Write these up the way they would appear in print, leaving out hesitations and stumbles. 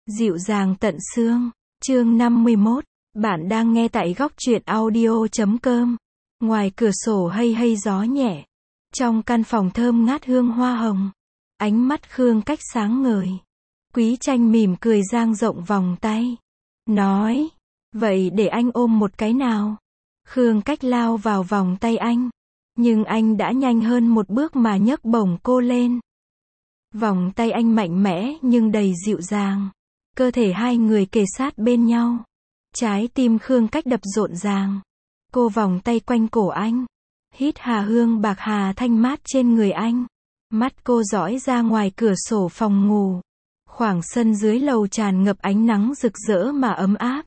Dịu dàng tận xương. Chương 51. Bạn đang nghe tại góc truyện audio.com. Ngoài cửa sổ hây hây gió nhẹ. Trong căn phòng thơm ngát hương hoa hồng. Ánh mắt Khương Cách sáng ngời. Quý Tranh mỉm cười dang rộng vòng tay. Nói, vậy để anh ôm một cái nào. Khương Cách lao vào vòng tay anh. Nhưng anh đã nhanh hơn một bước mà nhấc bổng cô lên. Vòng tay anh mạnh mẽ nhưng đầy dịu dàng. Cơ thể hai người kề sát bên nhau. Trái tim Khương Cách đập rộn ràng. Cô vòng tay quanh cổ anh. Hít hà hương bạc hà thanh mát trên người anh. Mắt cô dõi ra ngoài cửa sổ phòng ngủ. Khoảng sân dưới lầu tràn ngập ánh nắng rực rỡ mà ấm áp.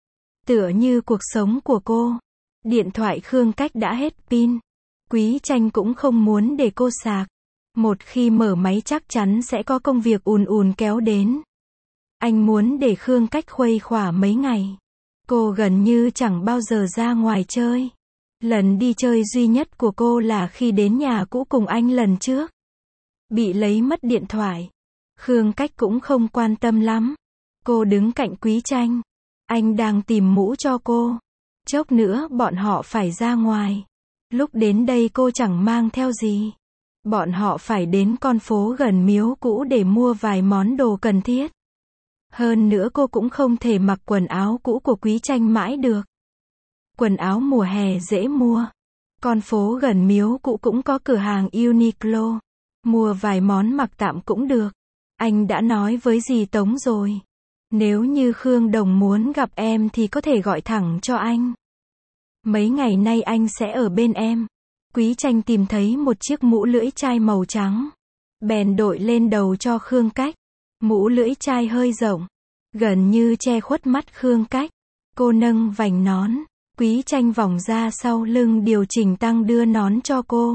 Tựa như cuộc sống của cô. Điện thoại Khương Cách đã hết pin. Quý Tranh cũng không muốn để cô sạc. Một khi mở máy chắc chắn sẽ có công việc ùn ùn kéo đến. Anh muốn để Khương Cách khuây khỏa mấy ngày. Cô gần như chẳng bao giờ ra ngoài chơi. Lần đi chơi duy nhất của cô là khi đến nhà cũ cùng anh lần trước. Bị lấy mất điện thoại. Khương Cách cũng không quan tâm lắm. Cô đứng cạnh Quý Tranh. Anh đang tìm mũ cho cô. Chốc nữa bọn họ phải ra ngoài. Lúc đến đây cô chẳng mang theo gì. Bọn họ phải đến con phố gần miếu cũ để mua vài món đồ cần thiết. Hơn nữa cô cũng không thể mặc quần áo cũ của Quý Tranh mãi được. Quần áo mùa hè dễ mua. Con phố gần miếu cũ cũng có cửa hàng Uniqlo. Mua vài món mặc tạm cũng được. Anh đã nói với dì Tống rồi. Nếu như Khương Đồng muốn gặp em thì có thể gọi thẳng cho anh. Mấy ngày nay anh sẽ ở bên em. Quý Tranh tìm thấy một chiếc mũ lưỡi chai màu trắng. Bèn đội lên đầu cho Khương Cách. Mũ lưỡi chai hơi rộng. Gần như che khuất mắt Khương Cách. Cô nâng vành nón. Quý Tranh vòng ra sau lưng điều chỉnh tăng đưa nón cho cô.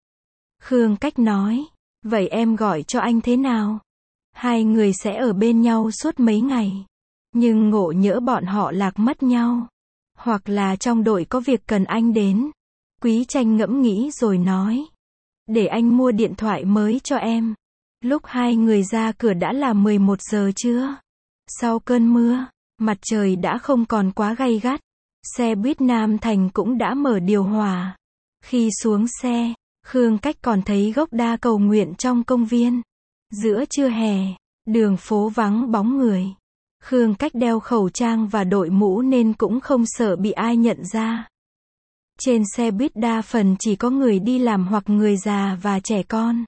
Khương Cách nói. Vậy em gọi cho anh thế nào? Hai người sẽ ở bên nhau suốt mấy ngày. Nhưng ngộ nhỡ bọn họ lạc mất nhau. Hoặc là trong đội có việc cần anh đến. Quý Tranh ngẫm nghĩ rồi nói. Để anh mua điện thoại mới cho em. Lúc hai người ra cửa đã là 11 giờ trưa. Sau cơn mưa, mặt trời đã không còn quá gay gắt. Xe buýt Nam Thành cũng đã mở điều hòa. Khi xuống xe, Khương Cách còn thấy gốc đa cầu nguyện trong công viên. Giữa trưa hè, đường phố vắng bóng người. Khương Cách đeo khẩu trang và đội mũ nên cũng không sợ bị ai nhận ra. Trên xe buýt đa phần chỉ có người đi làm hoặc người già và trẻ con.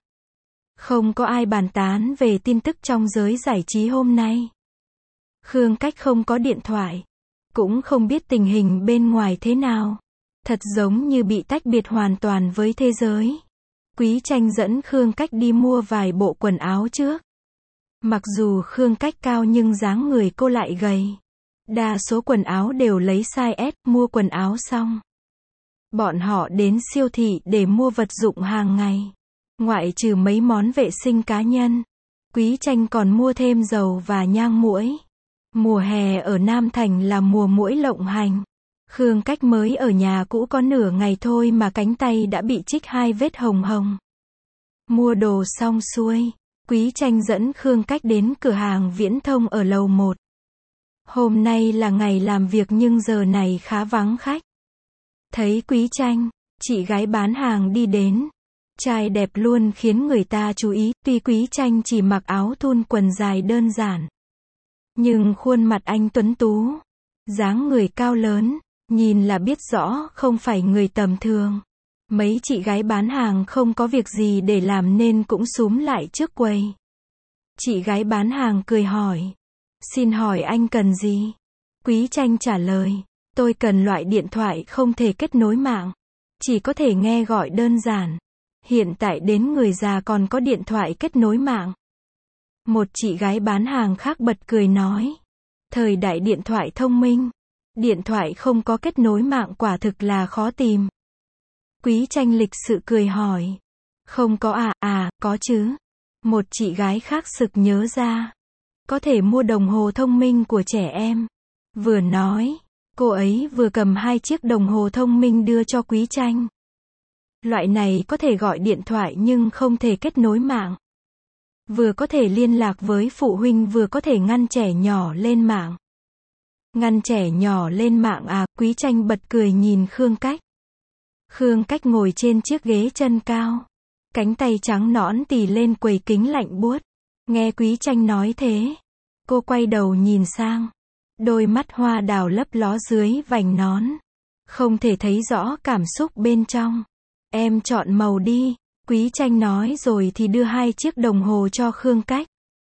Không có ai bàn tán về tin tức trong giới giải trí hôm nay. Khương Cách không có điện thoại. Cũng không biết tình hình bên ngoài thế nào. Thật giống như bị tách biệt hoàn toàn với thế giới. Quý Tranh dẫn Khương Cách đi mua vài bộ quần áo trước. Mặc dù Khương Cách cao nhưng dáng người cô lại gầy. Đa số quần áo đều lấy size S. Mua quần áo xong, bọn họ đến siêu thị để mua vật dụng hàng ngày. Ngoại trừ mấy món vệ sinh cá nhân, Quý Tranh còn mua thêm dầu và nhang muỗi. Mùa hè ở Nam Thành là mùa muỗi lộng hành. Khương Cách mới ở nhà cũ có nửa ngày thôi mà cánh tay đã bị chích 2 vết hồng hồng. Mua đồ xong xuôi, Quý Tranh dẫn Khương Cách đến cửa hàng viễn thông ở lầu 1. Hôm nay là ngày làm việc nhưng giờ này khá vắng khách. Thấy Quý Tranh, chị gái bán hàng đi đến. Trai đẹp luôn khiến người ta chú ý, tuy Quý Tranh chỉ mặc áo thun quần dài đơn giản. Nhưng khuôn mặt anh tuấn tú, dáng người cao lớn, nhìn là biết rõ không phải người tầm thường. Mấy chị gái bán hàng không có việc gì để làm nên cũng xúm lại trước quầy. Chị gái bán hàng cười hỏi. Xin hỏi anh cần gì? Quý Tranh trả lời. Tôi cần loại điện thoại không thể kết nối mạng. Chỉ có thể nghe gọi đơn giản. Hiện tại đến người già còn có điện thoại kết nối mạng. Một chị gái bán hàng khác bật cười nói. Thời đại điện thoại thông minh, điện thoại không có kết nối mạng quả thực là khó tìm. Quý Tranh lịch sự cười hỏi. Không có à, có chứ. Một chị gái khác sực nhớ ra. Có thể mua đồng hồ thông minh của trẻ em. Vừa nói, cô ấy vừa cầm 2 chiếc đồng hồ thông minh đưa cho Quý Tranh. Loại này có thể gọi điện thoại nhưng không thể kết nối mạng. Vừa có thể liên lạc với phụ huynh vừa có thể ngăn trẻ nhỏ lên mạng. Ngăn trẻ nhỏ lên mạng à, Quý Tranh bật cười nhìn Khương Cách. Khương Cách ngồi trên chiếc ghế chân cao. Cánh tay trắng nõn tì lên quầy kính lạnh buốt. Nghe Quý Tranh nói thế. Cô quay đầu nhìn sang. Đôi mắt hoa đào lấp ló dưới vành nón. Không thể thấy rõ cảm xúc bên trong. Em chọn màu đi. Quý Tranh nói rồi thì đưa 2 chiếc đồng hồ cho Khương Cách.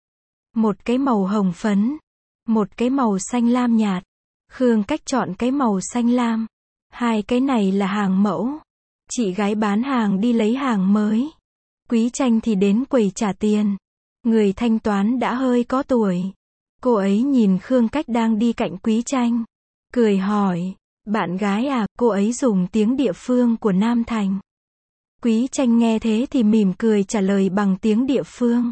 Một cái màu hồng phấn. Một cái màu xanh lam nhạt. Khương Cách chọn cái màu xanh lam. 2 cái này là hàng mẫu. Chị gái bán hàng đi lấy hàng mới. Quý Tranh thì đến quầy trả tiền. Người thanh toán đã hơi có tuổi. Cô ấy nhìn Khương Cách đang đi cạnh Quý Tranh. Cười hỏi, bạn gái à, cô ấy dùng tiếng địa phương của Nam Thành. Quý Tranh nghe thế thì mỉm cười trả lời bằng tiếng địa phương.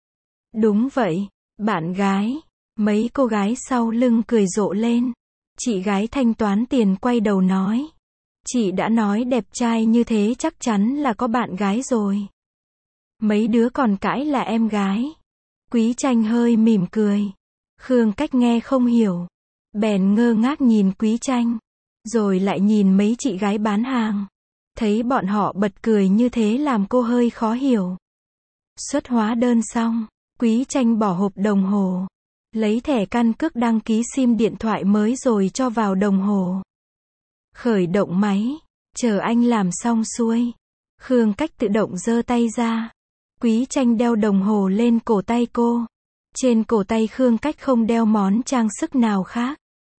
Đúng vậy, bạn gái. Mấy cô gái sau lưng cười rộ lên. Chị gái thanh toán tiền quay đầu nói. Chị đã nói đẹp trai như thế chắc chắn là có bạn gái rồi. Mấy đứa còn cãi là em gái. Quý Tranh hơi mỉm cười. Khương Cách nghe không hiểu. Bèn ngơ ngác nhìn Quý Tranh. Rồi lại nhìn mấy chị gái bán hàng. Thấy bọn họ bật cười như thế làm cô hơi khó hiểu. Xuất hóa đơn xong. Quý Tranh bỏ hộp đồng hồ. Lấy thẻ căn cước đăng ký sim điện thoại mới rồi cho vào đồng hồ. Khởi động máy. Chờ anh làm xong xuôi. Khương Cách tự động giơ tay ra. Quý Tranh đeo đồng hồ lên cổ tay cô. Trên cổ tay Khương Cách không đeo món trang sức nào khác.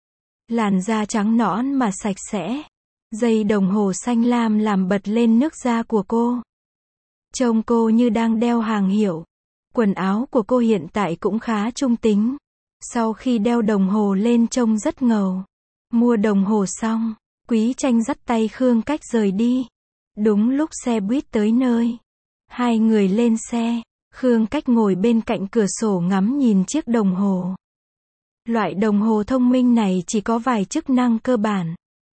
Làn da trắng nõn mà sạch sẽ. Dây đồng hồ xanh lam làm bật lên nước da của cô. Trông cô như đang đeo hàng hiệu. Quần áo của cô hiện tại cũng khá trung tính. Sau khi đeo đồng hồ lên trông rất ngầu. Mua đồng hồ xong, Quý Tranh dắt tay Khương Cách rời đi. Đúng lúc xe buýt tới nơi. 2 người lên xe. Khương Cách ngồi bên cạnh cửa sổ ngắm nhìn chiếc đồng hồ. Loại đồng hồ thông minh này chỉ có vài chức năng cơ bản.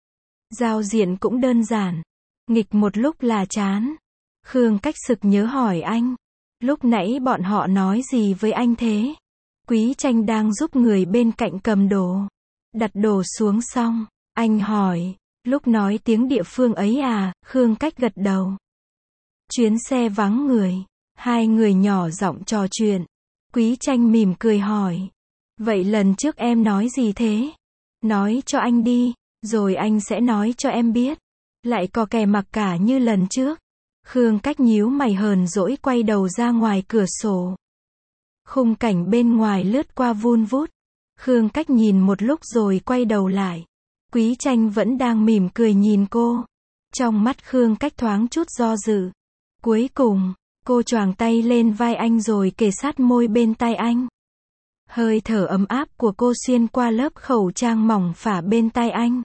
Giao diện cũng đơn giản. Nghịch một lúc là chán. Khương Cách sực nhớ hỏi anh. Lúc nãy bọn họ nói gì với anh thế? Quý Tranh đang giúp người bên cạnh cầm đồ. Đặt đồ xuống xong. Anh hỏi. Lúc nói tiếng địa phương ấy à? Khương Cách gật đầu. Chuyến xe vắng người. 2 người nhỏ giọng trò chuyện. Quý Tranh mỉm cười hỏi. Vậy lần trước em nói gì thế? Nói cho anh đi, rồi anh sẽ nói cho em biết. Lại có kè mặc cả như lần trước. Khương Cách nhíu mày hờn dỗi quay đầu ra ngoài cửa sổ. Khung cảnh bên ngoài lướt qua vun vút. Khương Cách nhìn một lúc rồi quay đầu lại. Quý Tranh vẫn đang mỉm cười nhìn cô. Trong mắt Khương Cách thoáng chút do dự. Cuối cùng, cô choàng tay lên vai anh rồi kề sát môi bên tai anh. Hơi thở ấm áp của cô xuyên qua lớp khẩu trang mỏng phả bên tai anh.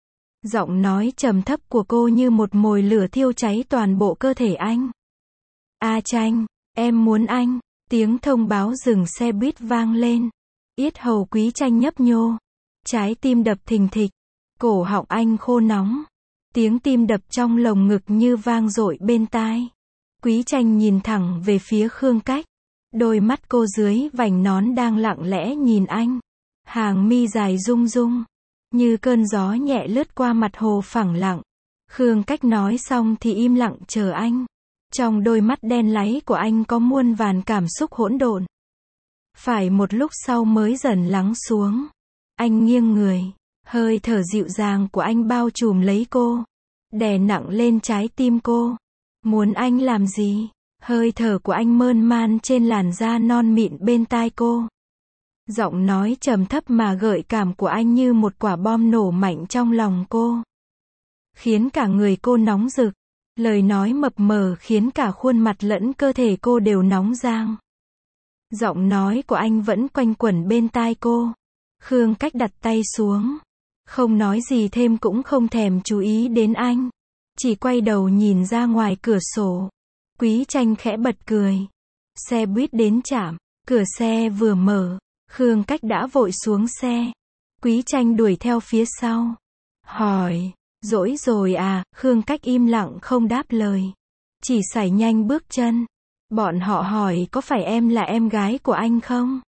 Giọng nói trầm thấp của cô như một mồi lửa thiêu cháy toàn bộ cơ thể anh. A Tranh, em muốn anh. Tiếng thông báo dừng xe buýt vang lên. Yết hầu Quý Tranh nhấp nhô. Trái tim đập thình thịch. Cổ họng anh khô nóng. Tiếng tim đập trong lồng ngực như vang dội bên tai. Quý Tranh nhìn thẳng về phía Khương Cách. Đôi mắt cô dưới vành nón đang lặng lẽ nhìn anh. Hàng mi dài rung rung. Như cơn gió nhẹ lướt qua mặt hồ phẳng lặng. Khương Cách nói xong thì im lặng chờ anh. Trong đôi mắt đen láy của anh có muôn vàn cảm xúc hỗn độn. Phải một lúc sau mới dần lắng xuống. Anh nghiêng người. Hơi thở dịu dàng của anh bao trùm lấy cô. Đè nặng lên trái tim cô. Muốn anh làm gì? Hơi thở của anh mơn man trên làn da non mịn bên tai cô. Giọng nói trầm thấp mà gợi cảm của anh như một quả bom nổ mạnh trong lòng cô. Khiến cả người cô nóng rực. Lời nói mập mờ khiến cả khuôn mặt lẫn cơ thể cô đều nóng rang. Giọng nói của anh vẫn quanh quẩn bên tai cô. Khương Cách đặt tay xuống. Không nói gì thêm cũng không thèm chú ý đến anh. Chỉ quay đầu nhìn ra ngoài cửa sổ. Quý Tranh khẽ bật cười. Xe buýt đến trạm. Cửa xe vừa mở. Khương Cách đã vội xuống xe. Quý Tranh đuổi theo phía sau. Hỏi. Dỗi rồi à? Khương Cách im lặng không đáp lời. Chỉ sải nhanh bước chân. Bọn họ hỏi có phải em là em gái của anh không?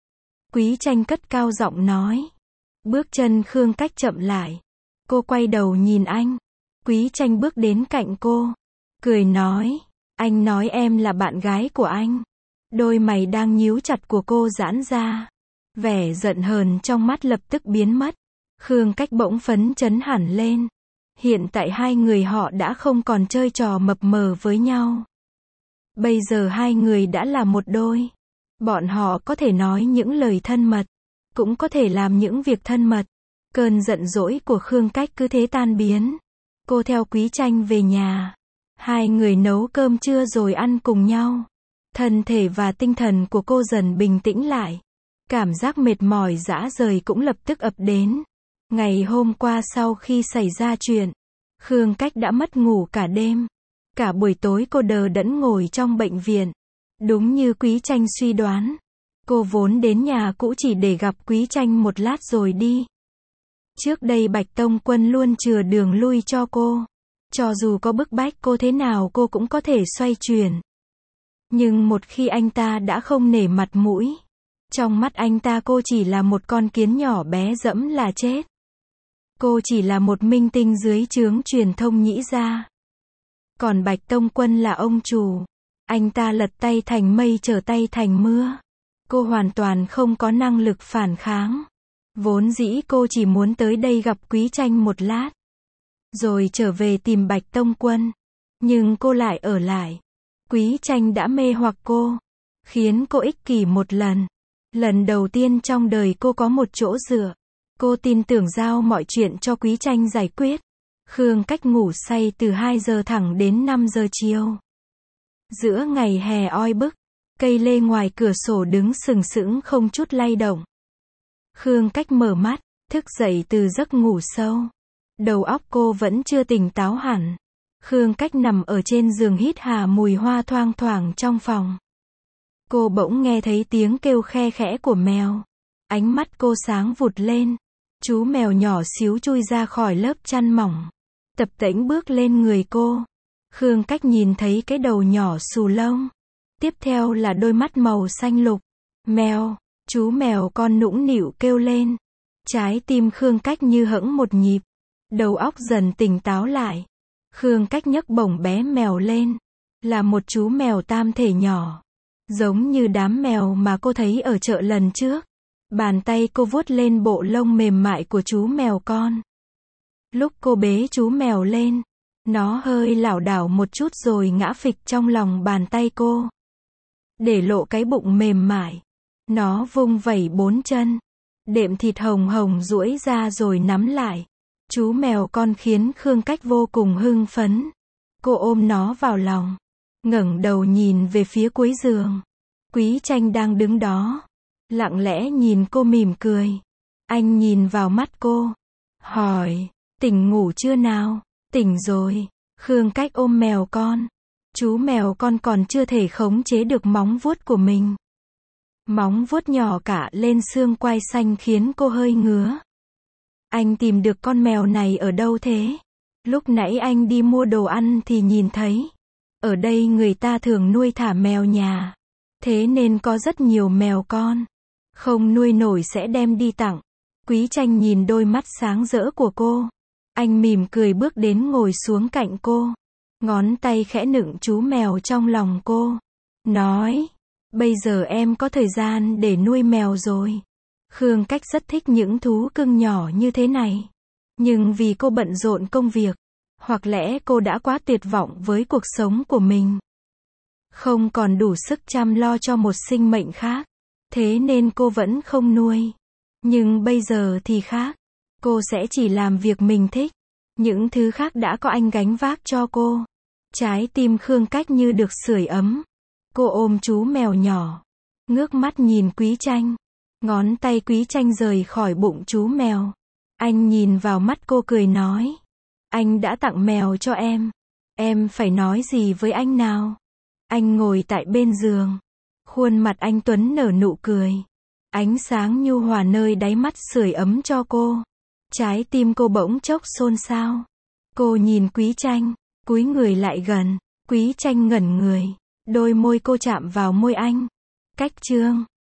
Quý Tranh cất cao giọng nói. Bước chân Khương Cách chậm lại. Cô quay đầu nhìn anh. Quý Tranh bước đến cạnh cô. Cười nói. Anh nói em là bạn gái của anh. Đôi mày đang nhíu chặt của cô giãn ra. Vẻ giận hờn trong mắt lập tức biến mất. Khương Cách bỗng phấn chấn hẳn lên. Hiện tại hai người họ đã không còn chơi trò mập mờ với nhau. Bây giờ hai người đã là một đôi. Bọn họ có thể nói những lời thân mật, cũng có thể làm những việc thân mật. Cơn giận dỗi của Khương Cách cứ thế tan biến. Cô theo Quý Tranh về nhà. Hai người nấu cơm trưa rồi ăn cùng nhau. Thân thể và tinh thần của cô dần bình tĩnh lại. Cảm giác mệt mỏi rã rời cũng lập tức ập đến. Ngày hôm qua sau khi xảy ra chuyện, Khương Cách đã mất ngủ cả đêm. Cả buổi tối cô đờ đẫn ngồi trong bệnh viện. Đúng như Quý Tranh suy đoán. Cô vốn đến nhà cũ chỉ để gặp Quý Tranh một lát rồi đi. Trước đây Bạch Tông Quân luôn chừa đường lui cho cô. Cho dù có bức bách cô thế nào cô cũng có thể xoay chuyển. Nhưng một khi anh ta đã không nể mặt mũi, trong mắt anh ta cô chỉ là một con kiến nhỏ bé dẫm là chết. Cô chỉ là một minh tinh dưới trướng truyền thông Nhĩ gia. Còn Bạch Tông Quân là ông chủ. Anh ta lật tay thành mây trở tay thành mưa. Cô hoàn toàn không có năng lực phản kháng. Vốn dĩ cô chỉ muốn tới đây gặp Quý Tranh một lát, rồi trở về tìm Bạch Tông Quân. Nhưng cô lại ở lại. Quý Tranh đã mê hoặc cô, khiến cô ích kỷ một lần. Lần đầu tiên trong đời cô có một chỗ dựa. Cô tin tưởng giao mọi chuyện cho Quý Tranh giải quyết. Khương Cách ngủ say từ 2 giờ thẳng đến 5 giờ chiều. Giữa ngày hè oi bức, cây lê ngoài cửa sổ đứng sừng sững không chút lay động. Khương Cách mở mắt, thức dậy từ giấc ngủ sâu. Đầu óc cô vẫn chưa tỉnh táo hẳn. Khương Cách nằm ở trên giường hít hà mùi hoa thoang thoảng trong phòng. Cô bỗng nghe thấy tiếng kêu khe khẽ của mèo. Ánh mắt cô sáng vụt lên. Chú mèo nhỏ xíu chui ra khỏi lớp chăn mỏng, tập tễnh bước lên người cô. Khương Cách nhìn thấy cái đầu nhỏ xù lông. Tiếp theo là đôi mắt màu xanh lục. Mèo, chú mèo con nũng nịu kêu lên. Trái tim Khương Cách như hững một nhịp. Đầu óc dần tỉnh táo lại. Khương Cách nhấc bổng bé mèo lên. Là một chú mèo tam thể nhỏ. Giống như đám mèo mà cô thấy ở chợ lần trước. Bàn tay cô vuốt lên bộ lông mềm mại của chú mèo con. Lúc cô bế chú mèo lên, nó hơi lảo đảo một chút rồi ngã phịch trong lòng bàn tay cô. Để lộ cái bụng mềm mại. Nó vung vẩy 4 chân. Đệm thịt hồng hồng duỗi ra rồi nắm lại. Chú mèo con khiến Khương Cách vô cùng hưng phấn. Cô ôm nó vào lòng. Ngẩng đầu nhìn về phía cuối giường. Quý Tranh đang đứng đó. Lặng lẽ nhìn cô mỉm cười. Anh nhìn vào mắt cô. Hỏi, tỉnh ngủ chưa nào? Tỉnh rồi. Khương Cách ôm mèo con. Chú mèo con còn chưa thể khống chế được móng vuốt của mình. Móng vuốt nhỏ cả lên xương quai xanh khiến cô hơi ngứa. Anh tìm được con mèo này ở đâu thế? Lúc nãy anh đi mua đồ ăn thì nhìn thấy. Ở đây người ta thường nuôi thả mèo nhà. Thế nên có rất nhiều mèo con. Không nuôi nổi sẽ đem đi tặng. Quý Tranh nhìn đôi mắt sáng rỡ của cô. Anh mỉm cười bước đến ngồi xuống cạnh cô. Ngón tay khẽ nựng chú mèo trong lòng cô. Nói, bây giờ em có thời gian để nuôi mèo rồi. Khương Cách rất thích những thú cưng nhỏ như thế này. Nhưng vì cô bận rộn công việc, hoặc lẽ cô đã quá tuyệt vọng với cuộc sống của mình. Không còn đủ sức chăm lo cho một sinh mệnh khác. Thế nên cô vẫn không nuôi. Nhưng bây giờ thì khác. Cô sẽ chỉ làm việc mình thích. Những thứ khác đã có anh gánh vác cho cô. Trái tim Khương Cách như được sưởi ấm. Cô ôm chú mèo nhỏ. Ngước mắt nhìn Quý Tranh. Ngón tay Quý Tranh rời khỏi bụng chú mèo. Anh nhìn vào mắt cô cười nói. Anh đã tặng mèo cho em. Em phải nói gì với anh nào? Anh ngồi tại bên giường. Khuôn mặt anh tuấn nở nụ cười. Ánh sáng nhu hòa nơi đáy mắt sưởi ấm cho cô. Trái tim cô bỗng chốc xôn xao. Cô nhìn Quý Tranh, cúi người lại gần. Quý Tranh ngẩn người. Đôi môi cô chạm vào môi anh. Cách chương